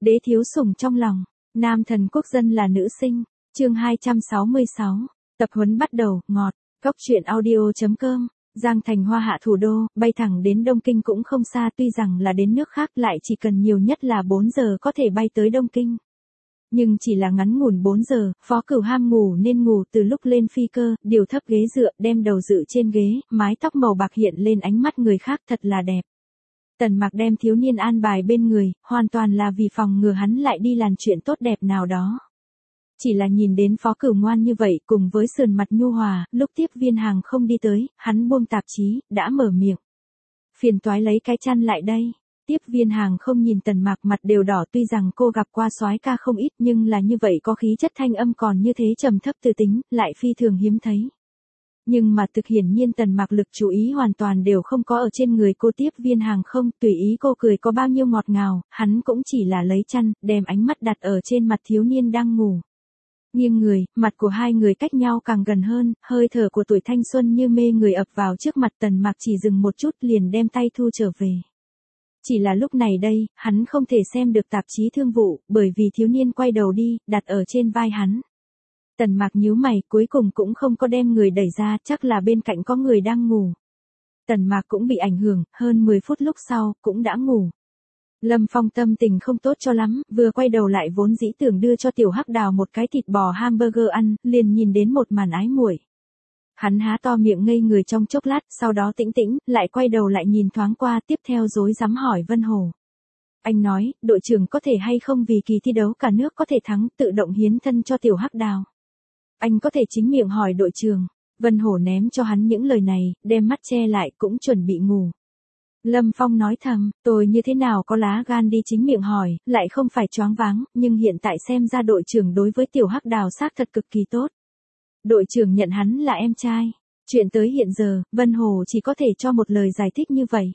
Đế thiếu sủng trong lòng, nam thần quốc dân là nữ sinh, chương 266, tập huấn bắt đầu, ngọt, góc truyện audio.com, Giang Thành Hoa hạ thủ đô, bay thẳng đến Đông Kinh cũng không xa, tuy rằng là đến nước khác lại chỉ cần nhiều nhất là 4 giờ có thể bay tới Đông Kinh. Nhưng chỉ là ngắn ngủn 4 giờ, Phó Cửu ham ngủ nên ngủ từ lúc lên phi cơ, điều thấp ghế dựa, đem đầu dựa trên ghế, mái tóc màu bạc hiện lên ánh mắt người khác thật là đẹp. Tần Mạc đem thiếu niên an bài bên người, hoàn toàn là vì phòng ngừa hắn lại đi làm chuyện tốt đẹp nào đó. Chỉ là nhìn đến Phó Cửu ngoan như vậy cùng với sườn mặt nhu hòa, lúc tiếp viên hàng không đi tới, hắn buông tạp chí, đã mở miệng. Phiền toái lấy cái chăn lại đây. Tiếp viên hàng không nhìn Tần Mạc mặt đều đỏ, tuy rằng cô gặp qua soái ca không ít nhưng là như vậy có khí chất thanh âm còn như thế trầm thấp từ tính, lại phi thường hiếm thấy. Nhưng mà thực hiển nhiên Tần Mạc lực chú ý hoàn toàn đều không có ở trên người cô tiếp viên hàng không, tùy ý cô cười có bao nhiêu ngọt ngào, hắn cũng chỉ là lấy chăn, đem ánh mắt đặt ở trên mặt thiếu niên đang ngủ. Nghiêng người, mặt của hai người cách nhau càng gần hơn, hơi thở của tuổi thanh xuân như mê người ập vào trước mặt Tần Mạc, chỉ dừng một chút liền đem tay thu trở về. Chỉ là lúc này đây, hắn không thể xem được tạp chí thương vụ, bởi vì thiếu niên quay đầu đi, đặt ở trên vai hắn. Tần Mạc nhíu mày, cuối cùng cũng không có đem người đẩy ra, chắc là bên cạnh có người đang ngủ. Tần Mạc cũng bị ảnh hưởng, hơn 10 phút lúc sau, cũng đã ngủ. Lâm Phong tâm tình không tốt cho lắm, vừa quay đầu lại vốn dĩ tưởng đưa cho tiểu hắc đào một cái thịt bò hamburger ăn, liền nhìn đến một màn ái muội. Hắn há to miệng ngây người trong chốc lát, sau đó tĩnh tĩnh, lại quay đầu lại nhìn thoáng qua, tiếp theo rối rắm hỏi Vân Hổ. Anh nói, đội trưởng có thể hay không vì kỳ thi đấu cả nước có thể thắng, tự động hiến thân cho tiểu hắc đào. Anh có thể chính miệng hỏi đội trưởng. Vân Hổ ném cho hắn những lời này, đem mắt che lại cũng chuẩn bị ngủ. Lâm Phong nói thầm, tôi như thế nào có lá gan đi chính miệng hỏi, lại không phải choáng váng, nhưng hiện tại xem ra đội trưởng đối với tiểu hắc đào xác thật cực kỳ tốt. Đội trưởng nhận hắn là em trai. Chuyện tới hiện giờ, Vân Hồ chỉ có thể cho một lời giải thích như vậy.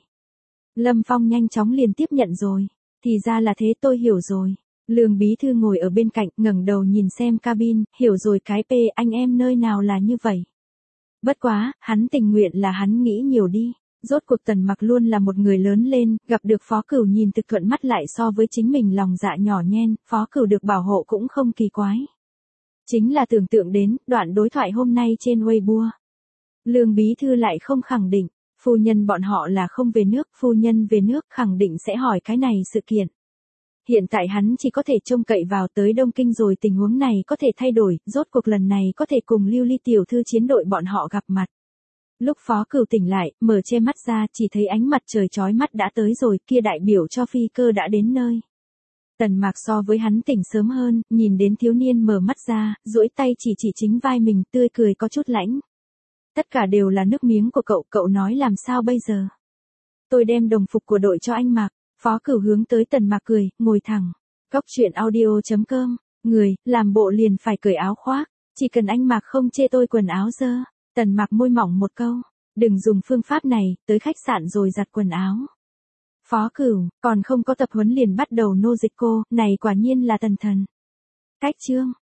Lâm Phong nhanh chóng liền tiếp nhận rồi. Thì ra là thế, tôi hiểu rồi. Lương bí thư ngồi ở bên cạnh, ngẩng đầu nhìn xem cabin, hiểu rồi cái p, anh em nơi nào là như vậy. Bất quá, hắn tình nguyện là hắn nghĩ nhiều đi. Rốt cuộc Tần Mạc luôn là một người lớn lên, gặp được Phó Cửu nhìn thực thuận mắt lại so với chính mình lòng dạ nhỏ nhen, Phó Cửu được bảo hộ cũng không kỳ quái. Chính là tưởng tượng đến, đoạn đối thoại hôm nay trên Weibo. Lương bí thư lại không khẳng định, phu nhân bọn họ là không về nước, phu nhân về nước khẳng định sẽ hỏi cái này sự kiện. Hiện tại hắn chỉ có thể trông cậy vào tới Đông Kinh rồi tình huống này có thể thay đổi, rốt cuộc lần này có thể cùng Lưu Ly tiểu thư chiến đội bọn họ gặp mặt. Lúc Phó Cửu tỉnh lại, mở che mắt ra, chỉ thấy ánh mặt trời chói mắt đã tới rồi, kia đại biểu cho phi cơ đã đến nơi. Tần Mạc so với hắn tỉnh sớm hơn, nhìn đến thiếu niên mở mắt ra, duỗi tay chỉ chính vai mình, tươi cười có chút lãnh. Tất cả đều là nước miếng của cậu, cậu nói làm sao bây giờ? Tôi đem đồng phục của đội cho anh mặc. Phó Cửu hướng tới Tần Mạc cười, ngồi thẳng. Góc truyện audio.com, người, làm bộ liền phải cởi áo khoác, chỉ cần anh Mạc không chê tôi quần áo dơ. Tần Mạc môi mỏng một câu, đừng dùng phương pháp này, tới khách sạn rồi giặt quần áo. Phó Cửu, còn không có tập huấn liền bắt đầu nô dịch cô, này quả nhiên là tần thần. Cách chương.